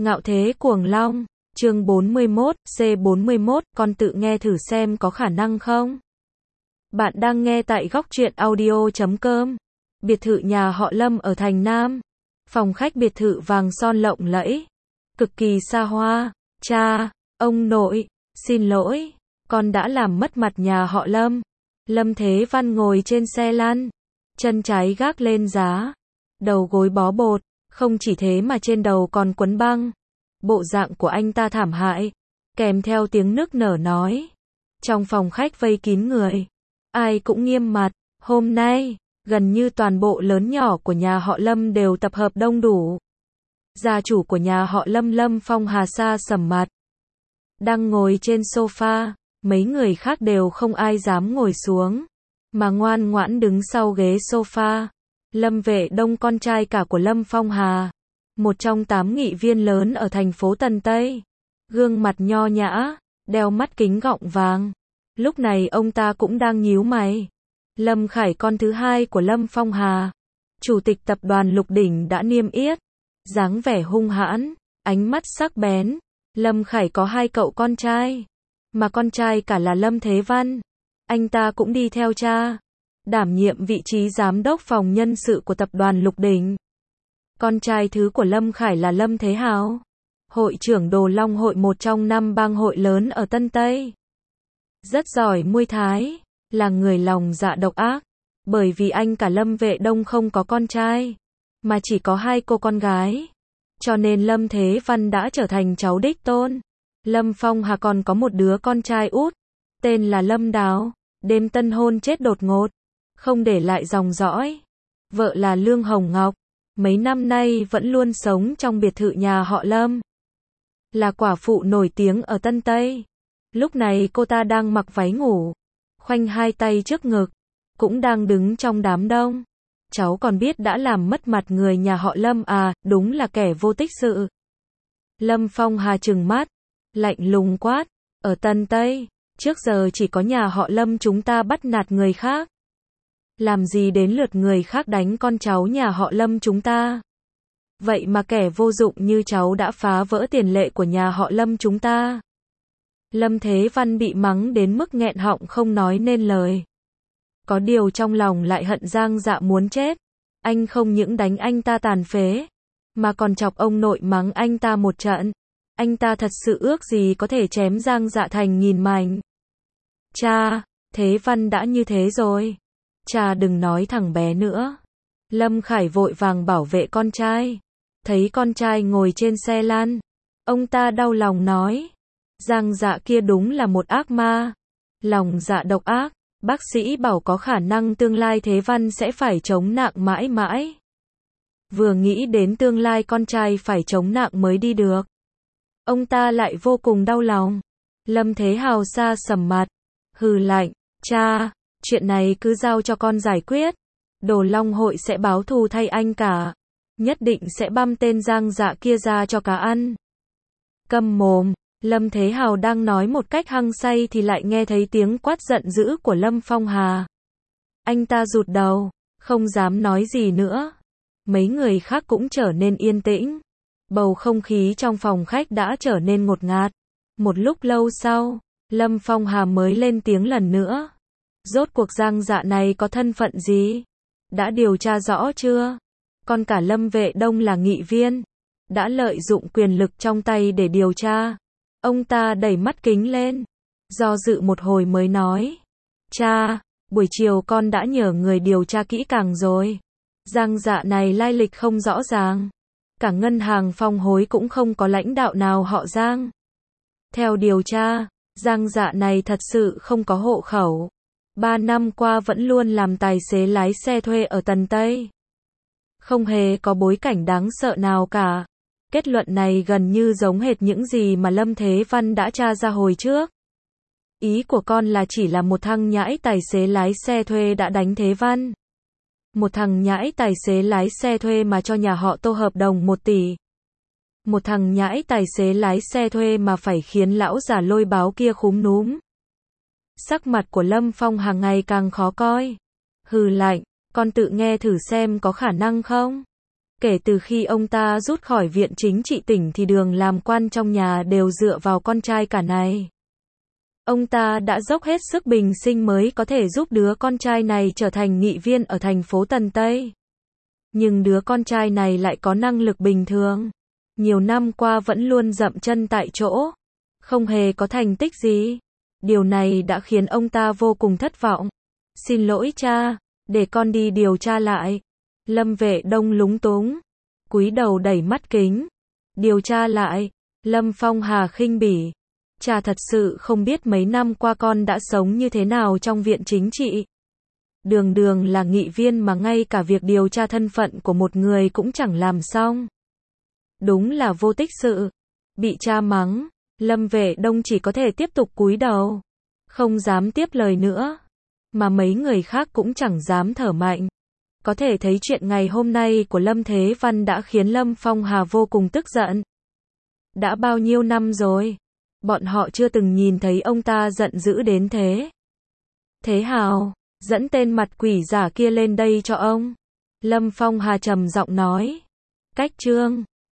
Ngạo thế cuồng long, chương 41, C41, con tự nghe thử xem có khả năng không? Bạn đang nghe tại góc truyện audio.com. Biệt thự nhà họ Lâm ở thành Nam. Phòng khách biệt thự vàng son lộng lẫy, cực kỳ xa hoa. Cha, ông nội, xin lỗi, con đã làm mất mặt nhà họ Lâm. Lâm Thế Văn ngồi trên xe lăn, chân trái gác lên giá, đầu gối bó bột, không chỉ thế mà trên đầu còn quấn băng. Bộ dạng của anh ta thảm hại, kèm theo tiếng nức nở nói. Trong phòng khách vây kín người, ai cũng nghiêm mặt. Hôm nay, gần như toàn bộ lớn nhỏ của nhà họ Lâm đều tập hợp đông đủ. Gia chủ của nhà họ Lâm, Lâm Phong Hà sa sầm mặt, đang ngồi trên sofa, mấy người khác đều không ai dám ngồi xuống, mà ngoan ngoãn đứng sau ghế sofa. Lâm Vệ Đông, con trai cả của Lâm Phong Hà, một trong 8 nghị viên lớn ở thành phố Tân Tây, gương mặt nho nhã, đeo mắt kính gọng vàng. Lúc này ông ta cũng đang nhíu mày. Lâm Khải, con thứ hai của Lâm Phong Hà, chủ tịch tập đoàn Lục Đỉnh đã niêm yết, dáng vẻ hung hãn, ánh mắt sắc bén. Lâm Khải có 2 cậu con trai, mà con trai cả là Lâm Thế Văn. Anh ta cũng đi theo cha, đảm nhiệm vị trí giám đốc phòng nhân sự của tập đoàn Lục Đỉnh. Con trai thứ của Lâm Khải là Lâm Thế Hào, hội trưởng Đồ Long hội, một trong 5 bang hội lớn ở Tân Tây. Rất giỏi môi thái, là người lòng dạ độc ác. Bởi vì anh cả Lâm Vệ Đông không có con trai, mà chỉ có 2 cô con gái, cho nên Lâm Thế Văn đã trở thành cháu đích tôn. Lâm Phong Hà còn có một đứa con trai út, tên là Lâm Đào. Đêm tân hôn chết đột ngột, không để lại dòng dõi. Vợ là Lương Hồng Ngọc, mấy năm nay vẫn luôn sống trong biệt thự nhà họ Lâm, là quả phụ nổi tiếng ở Tân Tây. Lúc này cô ta đang mặc váy ngủ, khoanh 2 tay trước ngực, cũng đang đứng trong đám đông. Cháu còn biết đã làm mất mặt người nhà họ Lâm à, đúng là kẻ vô tích sự. Lâm Phong Hà trừng mắt, lạnh lùng quát, ở Tân Tây, trước giờ chỉ có nhà họ Lâm chúng ta bắt nạt người khác. Làm gì đến lượt người khác đánh con cháu nhà họ Lâm chúng ta? Vậy mà kẻ vô dụng như cháu đã phá vỡ tiền lệ của nhà họ Lâm chúng ta. Lâm Thế Văn bị mắng đến mức nghẹn họng không nói nên lời. Có điều trong lòng lại hận Giang Dạ muốn chết. Anh không những đánh anh ta tàn phế, mà còn chọc ông nội mắng anh ta một trận. Anh ta thật sự ước gì có thể chém Giang Dạ thành nghìn mảnh. Cha, Thế Văn đã như thế rồi, cha đừng nói thằng bé nữa. Lâm Khải vội vàng bảo vệ con trai. Thấy con trai ngồi trên xe lăn, ông ta đau lòng nói, Giang Dạ kia đúng là một ác ma, lòng dạ độc ác. Bác sĩ bảo có khả năng tương lai Thế Văn sẽ phải chống nặng mãi mãi. Vừa nghĩ đến tương lai con trai phải chống nặng mới đi được, ông ta lại vô cùng đau lòng. Lâm Thế Hào sa sầm mặt, hừ lạnh, cha, chuyện này cứ giao cho con giải quyết. Đồ Long hội sẽ báo thù thay anh cả, nhất định sẽ băm tên Giang Dạ kia ra cho cá ăn. Câm mồm. Lâm Thế Hào đang nói một cách hăng say thì lại nghe thấy tiếng quát giận dữ của Lâm Phong Hà. Anh ta rụt đầu, không dám nói gì nữa. Mấy người khác cũng trở nên yên tĩnh. Bầu không khí trong phòng khách đã trở nên ngột ngạt. Một lúc lâu sau, Lâm Phong Hà mới lên tiếng lần nữa. Rốt cuộc Giang Dạ này có thân phận gì? Đã điều tra rõ chưa? Còn cả Lâm Vệ Đông là nghị viên, đã lợi dụng quyền lực trong tay để điều tra. Ông ta đẩy mắt kính lên, do dự một hồi mới nói, cha, buổi chiều con đã nhờ người điều tra kỹ càng rồi. Giang Dạ này lai lịch không rõ ràng, cả ngân hàng Phong Hối cũng không có lãnh đạo nào họ Giang. Theo điều tra, Giang Dạ này thật sự không có hộ khẩu, 3 năm qua vẫn luôn làm tài xế lái xe thuê ở Tân Tây, không hề có bối cảnh đáng sợ nào cả. Kết luận này gần như giống hệt những gì mà Lâm Thế Văn đã tra ra hồi trước. Ý của con là chỉ là một thằng nhãi tài xế lái xe thuê đã đánh Thế Văn. Một thằng nhãi tài xế lái xe thuê mà cho nhà họ Tô hợp đồng 1 tỷ. Một thằng nhãi tài xế lái xe thuê mà phải khiến lão già Lôi Báo kia khúm núm. Sắc mặt của Lâm Phong hàng ngày càng khó coi. Hừ lạnh, con tự nghe thử xem có khả năng không? Kể từ khi ông ta rút khỏi viện chính trị tỉnh thì đường làm quan trong nhà đều dựa vào con trai cả này. Ông ta đã dốc hết sức bình sinh mới có thể giúp đứa con trai này trở thành nghị viên ở thành phố Tần Tây. Nhưng đứa con trai này lại có năng lực bình thường. Nhiều năm qua vẫn luôn dậm chân tại chỗ. Không hề có thành tích gì. Điều này đã khiến ông ta vô cùng thất vọng. Xin lỗi cha, để con đi điều tra lại. Lâm Vệ Đông lúng túng. Cúi đầu đẩy mắt kính. Điều tra lại. Lâm Phong Hà khinh bỉ. Cha thật sự không biết mấy năm qua con đã sống như thế nào trong viện chính trị. Đường đường là nghị viên mà ngay cả việc điều tra thân phận của một người cũng chẳng làm xong. Đúng là vô tích sự. Bị cha mắng, Lâm Vệ Đông chỉ có thể tiếp tục cúi đầu. Không dám tiếp lời nữa. Mà mấy người khác cũng chẳng dám thở mạnh. Có thể thấy chuyện ngày hôm nay của Lâm Thế Văn đã khiến Lâm Phong Hà vô cùng tức giận. Đã bao nhiêu năm rồi, bọn họ chưa từng nhìn thấy ông ta giận dữ đến thế. Thế Hào, dẫn tên mặt quỷ giả kia lên đây cho ông. Lâm Phong Hà trầm giọng nói. Cách Trương.